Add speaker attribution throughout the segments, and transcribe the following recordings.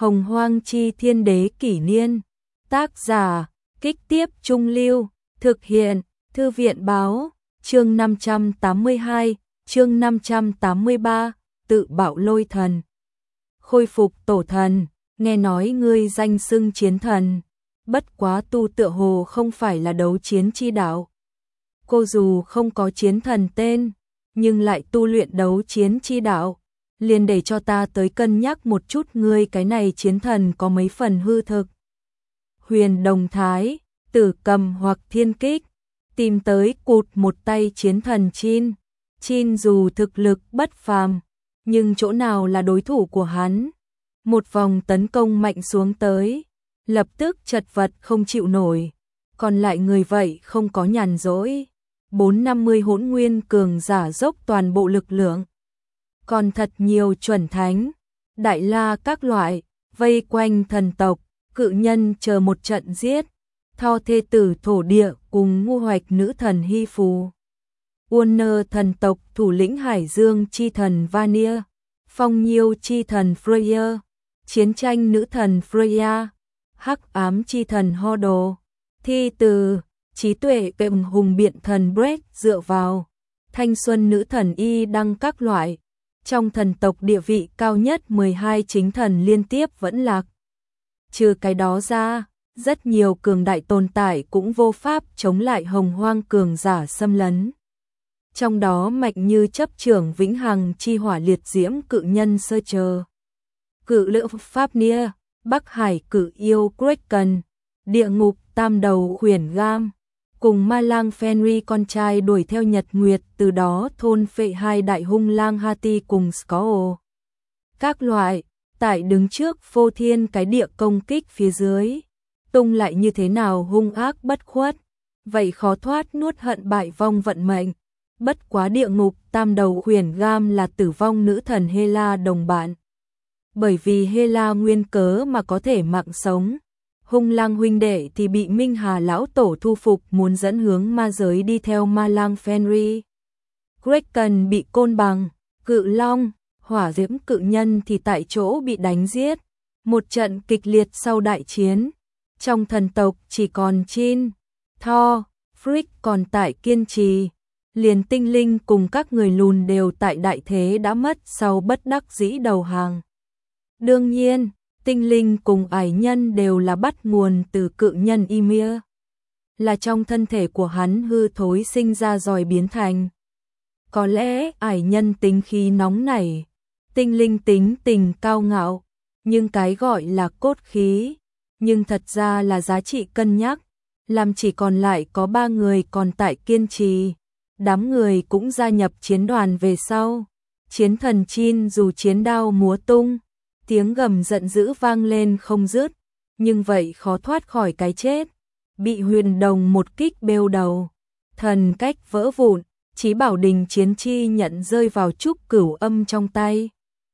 Speaker 1: Hồng Hoang Chi Thiên Đế Kỷ Niên. Tác giả, Kích Tiếp Trung Lưu. Thực hiện, Thư viện Báo. Chương 582, chương 583, tự bạo lôi thần. Khôi phục tổ thần, nghe nói ngươi danh xưng chiến thần. Bất quá tu tựa hồ không phải là đấu chiến chi đạo. Cô dù không có chiến thần tên, nhưng lại tu luyện đấu chiến chi đạo. Liền để cho ta tới cân nhắc một chút ngươi cái này chiến thần có mấy phần hư thực. Huyền Đồng Thái, Tử Cầm hoặc Thiên Kích, tìm tới cụt một tay chiến thần Chin. Chin dù thực lực bất phàm, nhưng chỗ nào là đối thủ của hắn. Một vòng tấn công mạnh xuống tới, lập tức chật vật không chịu nổi. Còn lại người vậy không có nhàn rỗi. 450 hỗn nguyên cường giả dốc toàn bộ lực lượng. Còn thật nhiều chuẩn thánh, đại la các loại, vây quanh thần tộc, cự nhân chờ một trận giết. Tho thê tử thổ địa cùng ngu hoạch nữ thần Hy Phù. Uôn thần tộc thủ lĩnh Hải Dương chi thần Vanir. Phong nhiêu chi thần Freya. Chiến tranh nữ thần Freya. Hắc ám chi thần Hodo. Thi từ, trí tuệ kệm hùng biện thần Brett dựa vào. Thanh xuân nữ thần Y đăng các loại. Trong thần tộc địa vị cao nhất 12 chính thần liên tiếp vẫn lạc. Trừ cái đó ra, rất nhiều cường đại tồn tại cũng vô pháp chống lại Hồng Hoang cường giả xâm lấn. Trong đó mạnh như chấp trưởng vĩnh hằng chi hỏa liệt diễm cự nhân Sơ Chờ, cự lữ Fafnir, Bắc Hải cự yêu Kraken, địa ngục tam đầu Huyền Gam, cùng ma lang Fenrir con trai đuổi theo Nhật Nguyệt, từ đó thôn phệ hai đại hung lang Hati cùng Skull. Các loại, tại đứng trước phô thiên cái địa công kích phía dưới, tung lại như thế nào hung ác bất khuất, vậy khó thoát nuốt hận bại vong vận mệnh. Bất quá địa ngục tam đầu Huyền Gam là tử vong nữ thần Hela đồng bạn. Bởi vì Hela nguyên cớ mà có thể mạng sống. Hung lang huynh đệ thì bị Minh Hà lão tổ thu phục, muốn dẫn hướng ma giới đi theo ma lang Fenrir. Kraken bị côn bằng, cự long, hỏa diễm cự nhân thì tại chỗ bị đánh giết. Một trận kịch liệt sau đại chiến. Trong thần tộc chỉ còn Chin, Thor, Frick còn tại kiên trì. Liền tinh linh cùng các người lùn đều tại đại thế đã mất sau bất đắc dĩ đầu hàng. Đương nhiên, tinh linh cùng ải nhân đều là bắt nguồn từ cự nhân Ymir. Là trong thân thể của hắn hư thối sinh ra rồi biến thành. Có lẽ ải nhân tính khí nóng nảy, tinh linh tính tình cao ngạo, nhưng cái gọi là cốt khí, nhưng thật ra là giá trị cân nhắc, làm chỉ còn lại có 3 người còn tại kiên trì. Đám người cũng gia nhập chiến đoàn về sau. Chiến thần Chin dù chiến đao múa tung, tiếng gầm giận dữ vang lên không dứt, nhưng vậy khó thoát khỏi cái chết. Bị Huyền Đồng một kích bêu đầu, thần cách vỡ vụn, Chí Bảo Đình chiến chi nhận rơi vào trúc cửu âm trong tay.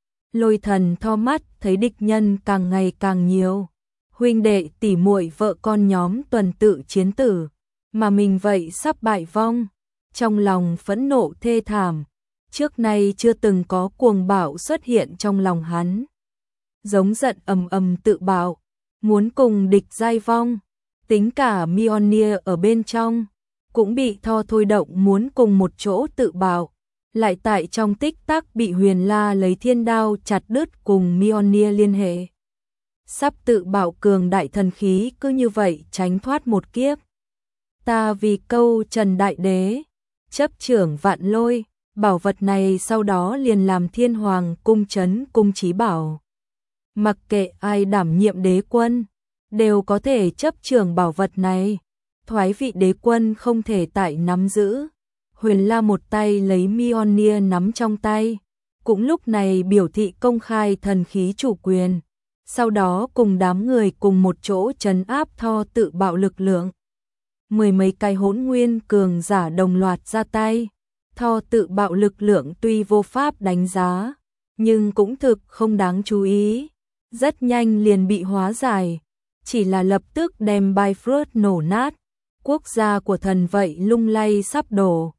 Speaker 1: Lôi thần tho mắt thấy địch nhân càng ngày càng nhiều. Huynh đệ tỷ muội vợ con nhóm tuần tự chiến tử, mà mình vậy sắp bại vong. Trong lòng phẫn nộ thê thảm, trước nay chưa từng có cuồng bạo xuất hiện trong lòng hắn. Giống giận ầm ầm tự bạo, muốn cùng địch giai vong, tính cả Mjolnir ở bên trong, cũng bị Thor thôi động muốn cùng một chỗ tự bạo, lại tại trong tích tắc bị Huyền La lấy thiên đao chặt đứt cùng Mjolnir liên hệ. Sắp tự bạo cường đại thần khí cứ như vậy tránh thoát một kiếp. Ta vì câu Trần Đại Đế chấp trưởng vạn lôi, bảo vật này sau đó liền làm Thiên Hoàng cung trấn cung Chí Bảo. Mặc kệ ai đảm nhiệm đế quân, đều có thể chấp trưởng bảo vật này. Thoái vị đế quân không thể tại nắm giữ. Huyền La một tay lấy Mjolnir nắm trong tay, cũng lúc này biểu thị công khai thần khí chủ quyền. Sau đó cùng đám người cùng một chỗ trấn áp Thor tự bạo lực lượng. 10 mấy cái hỗn nguyên cường giả đồng loạt ra tay. Thor tự bạo lực lượng tuy vô pháp đánh giá, nhưng cũng thực không đáng chú ý. Rất nhanh liền bị hóa giải, chỉ là lập tức đem Bifrost nổ nát. Quốc gia của thần vậy lung lay sắp đổ.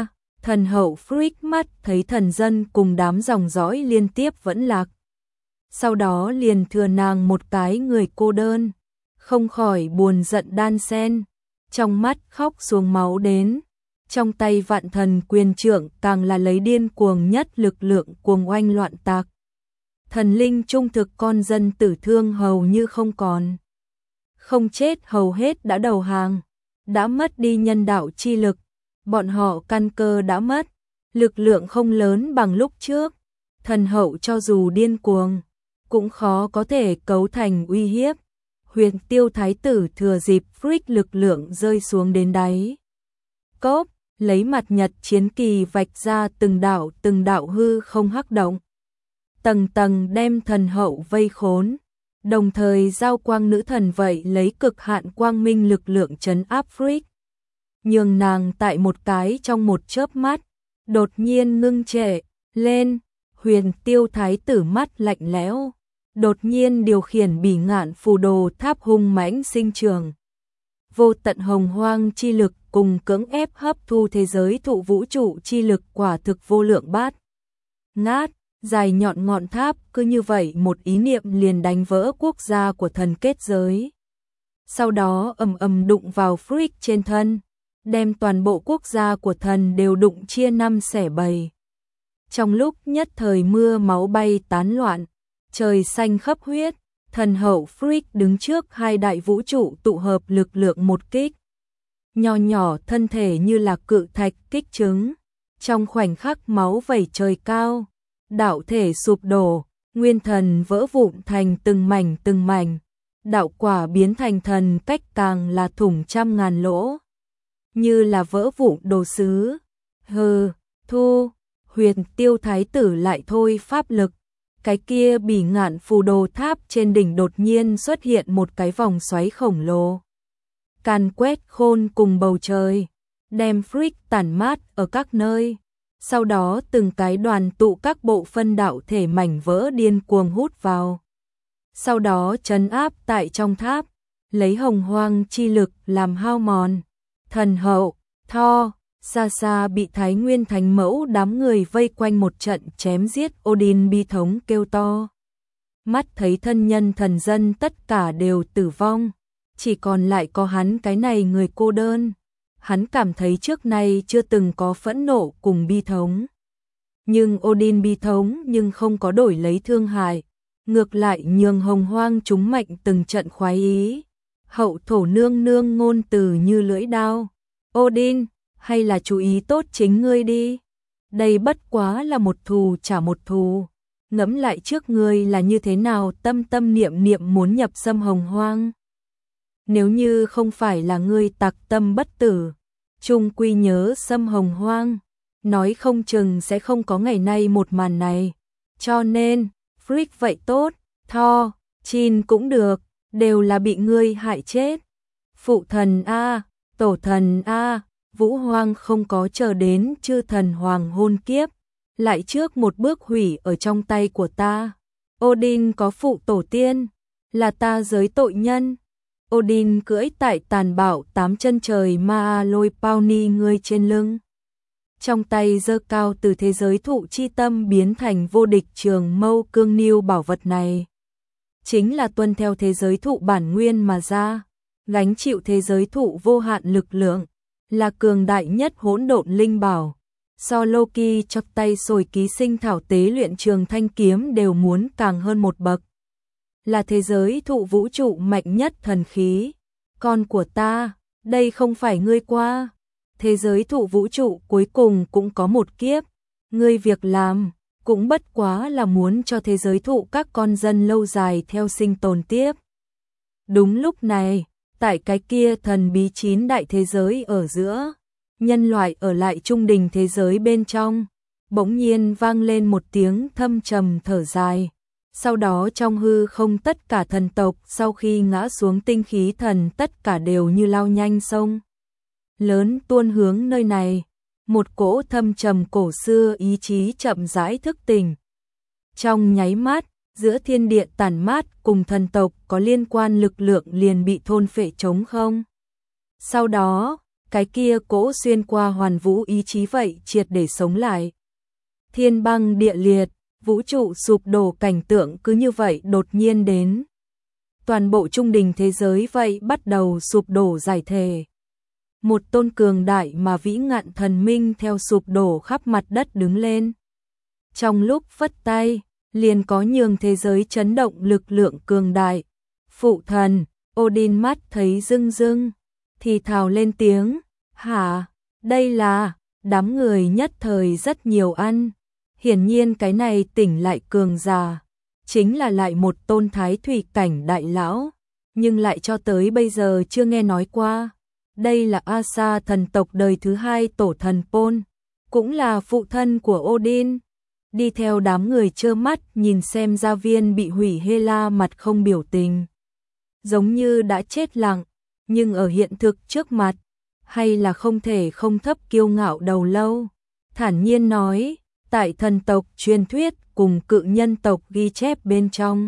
Speaker 1: Thần hậu Frick mắt thấy thần dân cùng đám dòng dõi liên tiếp vẫn lạc. sau đó liền thừa nàng một cái người cô đơn, không khỏi buồn giận đan sen, trong mắt khóc xuống máu đến. Trong tay Vạn Thần Quyền Trượng càng là lấy điên cuồng nhất lực lượng cuồng oanh loạn tạc. Thần linh trung thực con dân tử thương hầu như không còn. Không chết hầu hết đã đầu hàng, đã mất đi nhân đạo chi lực, bọn họ căn cơ đã mất, lực lượng không lớn bằng lúc trước. Thần hậu cho dù điên cuồng, cũng khó có thể cấu thành uy hiếp. Huyền Tiêu Thái tử thừa dịp Frick lực lượng rơi xuống đến đáy cốc, lấy mặt nhật chiến kỳ vạch ra từng đạo hư không hắc động, tầng tầng đem thần hậu vây khốn, đồng thời giao quang nữ thần vậy lấy cực hạn quang minh lực lượng trấn áp Frick, nhường nàng tại một cái trong một chớp mắt, đột nhiên ngưng trệ lên. Huyền Tiêu Thái tử mắt lạnh lẽo, đột nhiên điều khiển bỉ ngạn phù đồ tháp hung mãnh sinh trường. Vô tận hồng hoang chi lực cùng cưỡng ép hấp thu thế giới thụ vũ trụ chi lực quả thực vô lượng bát ngát, dài nhọn ngọn tháp cứ như vậy một ý niệm liền đánh vỡ quốc gia của thần kết giới. Sau đó ầm ầm đụng vào Frick trên thân, đem toàn bộ quốc gia của thần đều đụng chia năm xẻ bảy. Trong lúc nhất thời mưa máu bay tán loạn, trời xanh khắp huyết, thần hậu Frick đứng trước hai đại vũ trụ tụ hợp lực lượng một kích. Nho nhỏ thân thể như là cự thạch kích trứng, trong khoảnh khắc máu vẩy trời cao, đạo thể sụp đổ, nguyên thần vỡ vụn thành từng mảnh, đạo quả biến thành thần cách càng là thủng trăm ngàn lỗ, như là vỡ vụn đồ sứ. Thu, Huyền Tiêu Thái tử lại thôi pháp lực, cái kia bỉ ngạn phù đồ tháp trên đỉnh đột nhiên xuất hiện một cái vòng xoáy khổng lồ, càn quét khôn cùng bầu trời, đem Frick tản mát ở các nơi. Sau đó từng cái đoàn tụ các bộ phân đạo thể mảnh vỡ điên cuồng hút vào. Sau đó trấn áp tại trong tháp, lấy hồng hoang chi lực làm hao mòn. Thần hậu, Tho, xa xa bị Thái Nguyên Thánh Mẫu đám người vây quanh một trận chém giết. Odin bi thống kêu to. Mắt thấy thân nhân thần dân tất cả đều tử vong, chỉ còn lại có hắn cái này người cô đơn. Hắn cảm thấy trước nay chưa từng có phẫn nộ cùng bi thống. Nhưng Odin bi thống nhưng không có đổi lấy thương hại, ngược lại nhường hồng hoang chúng mạnh từng trận khoái ý. Hậu thổ nương nương ngôn từ như lưỡi đao. Odin, hay là chú ý tốt chính ngươi đi. Đây bất quá là một thù trả một thù. Ngẫm lại trước ngươi là như thế nào tâm tâm niệm niệm muốn nhập xâm hồng hoang. Nếu như không phải là ngươi tặc tâm bất tử, chung quy nhớ xâm hồng hoang, nói không chừng sẽ không có ngày nay một màn này. Cho nên, Frick vậy tốt, Tho, Chin cũng được, đều là bị ngươi hại chết. Phụ thần A, tổ thần A, Vũ Hoang không có chờ đến chư thần hoàng hôn kiếp, lại trước một bước hủy ở trong tay của ta. Odin có phụ tổ tiên, là ta giới tội nhân. Odin cưỡi tại tàn bạo 8 chân trời ma lôi Pauni ngươi trên lưng. Trong tay giơ cao từ thế giới thụ chi tâm biến thành vô địch trường mâu cương niu bảo vật này. Chính là tuân theo thế giới thụ bản nguyên mà ra, gánh chịu thế giới thụ vô hạn lực lượng, là cường đại nhất hỗn độn linh bảo. So Loki chọc tay sồi ký sinh thảo tế luyện trường thanh kiếm đều muốn càng hơn một bậc. Là thế giới thụ vũ trụ mạnh nhất thần khí. Con của ta, đây không phải ngươi qua. Thế giới thụ vũ trụ cuối cùng cũng có một kiếp. Ngươi việc làm, cũng bất quá là muốn cho thế giới thụ các con dân lâu dài theo sinh tồn tiếp. Đúng lúc này, tại cái kia thần bí 9 đại thế giới ở giữa, nhân loại ở lại trung đình thế giới bên trong, bỗng nhiên vang lên một tiếng thâm trầm thở dài. Sau đó trong hư không tất cả thần tộc sau khi ngã xuống tinh khí thần tất cả đều như lao nhanh sông lớn tuôn hướng nơi này. Một cỗ thâm trầm cổ xưa ý chí chậm rãi thức tỉnh. Trong nháy mắt, giữa thiên địa tản mát cùng thần tộc có liên quan lực lượng liền bị thôn phệ trống không. Sau đó, cái kia cỗ xuyên qua hoàn vũ ý chí vậy triệt để sống lại. Thiên băng địa liệt, vũ trụ sụp đổ cảnh tượng cứ như vậy đột nhiên đến. Toàn bộ trung đình thế giới vậy bắt đầu sụp đổ giải thể. Một tôn cường đại mà vĩ ngạn thần minh theo sụp đổ khắp mặt đất đứng lên. Trong lúc phất tay, liền có nhường thế giới chấn động lực lượng cường đại. Phụ thần, Odin mắt thấy rưng rưng, thì thào lên tiếng, hả, đây là, đám người nhất thời rất nhiều ăn. Hiển nhiên cái này tỉnh lại cường giả, chính là lại một tôn thái thủy cảnh đại lão, nhưng lại cho tới bây giờ chưa nghe nói qua. Đây là Asa thần tộc đời thứ 2 tổ thần Pôn, cũng là phụ thân của Odin. Đi theo đám người trơ mắt nhìn xem gia viên bị hủy, Hela mặt không biểu tình, giống như đã chết lặng, nhưng ở hiện thực trước mặt, hay là không thể không thấp kiêu ngạo đầu lâu, thản nhiên nói, tại thần tộc truyền thuyết cùng cự nhân tộc ghi chép bên trong.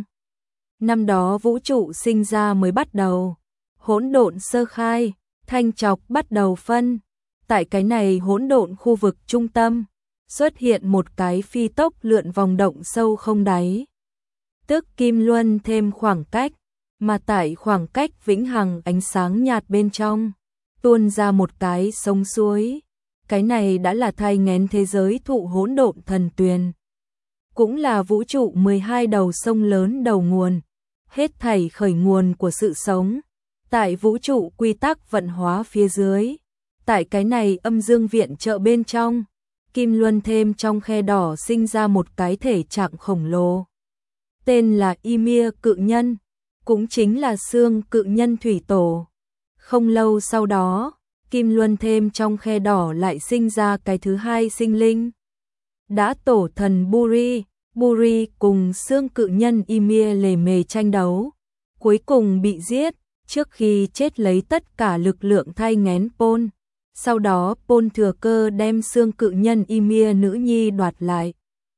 Speaker 1: Năm đó vũ trụ sinh ra mới bắt đầu, hỗn độn sơ khai, thanh trọc bắt đầu phân, tại cái này hỗn độn khu vực trung tâm, xuất hiện một cái phi tốc lượn vòng động sâu không đáy. Tức kim luân thêm khoảng cách, mà tại khoảng cách vĩnh hằng ánh sáng nhạt bên trong, tuôn ra một cái sông suối. Cái này đã là thai nghén thế giới thụ hỗn độn thần tuyền. Cũng là vũ trụ 12 đầu sông lớn đầu nguồn, hết thảy khởi nguồn của sự sống. Tại vũ trụ quy tắc vận hóa phía dưới, tại cái này âm dương viện trợ bên trong, kim luân thêm trong khe đỏ sinh ra một cái thể trạng khổng lồ. Tên là Ymir cự nhân, cũng chính là xương cự nhân thủy tổ. Không lâu sau đó, kim luân thêm trong khe đỏ lại sinh ra cái thứ hai sinh linh. Đã tổ thần Buri, Buri cùng xương cự nhân Ymir lề mề tranh đấu, cuối cùng bị giết, trước khi chết lấy tất cả lực lượng thai nghén Pôn. Sau đó Pôn thừa cơ đem xương cự nhân Ymir nữ nhi đoạt lại.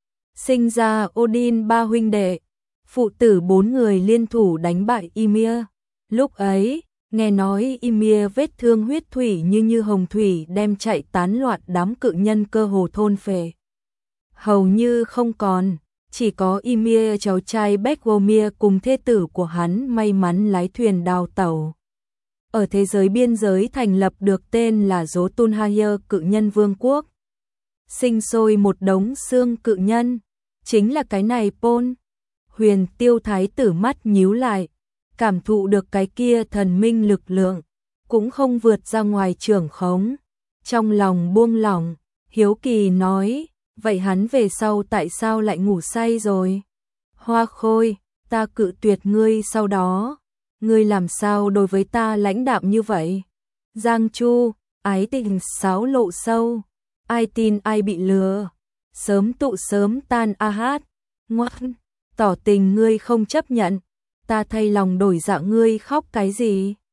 Speaker 1: Sinh ra Odin ba huynh đệ, phụ tử 4 người liên thủ đánh bại Ymir. Lúc ấy, nghe nói Ymir vết thương huyết thủy như hồng thủy đem chạy tán loạn đám cự nhân cơ hồ thôn phệ. Hầu như không còn, chỉ có Ymir cháu trai Begomir cùng thê tử của hắn may mắn lái thuyền đào tẩu. Ở thế giới biên giới thành lập được tên là Jotunheim cự nhân vương quốc. Sinh sôi một đống xương cự nhân, chính là cái này Pôn. Huyền Tiêu thái tử mắt nhíu lại, cảm thụ được cái kia thần minh lực lượng, cũng không vượt ra ngoài trưởng khống. Trong lòng buông lỏng, hiếu kỳ nói, vậy hắn về sau tại sao lại ngủ say rồi? Hoa Khôi, ta cự tuyệt ngươi sau đó, ngươi làm sao đối với ta lãnh đạm như vậy? Giang Chu, ái tình xáo lộ sâu, ai tin ai bị lừa, sớm tụ sớm tan a hát, ngoan, tỏ tình ngươi không chấp nhận, ta thay lòng đổi dạ ngươi khóc cái gì?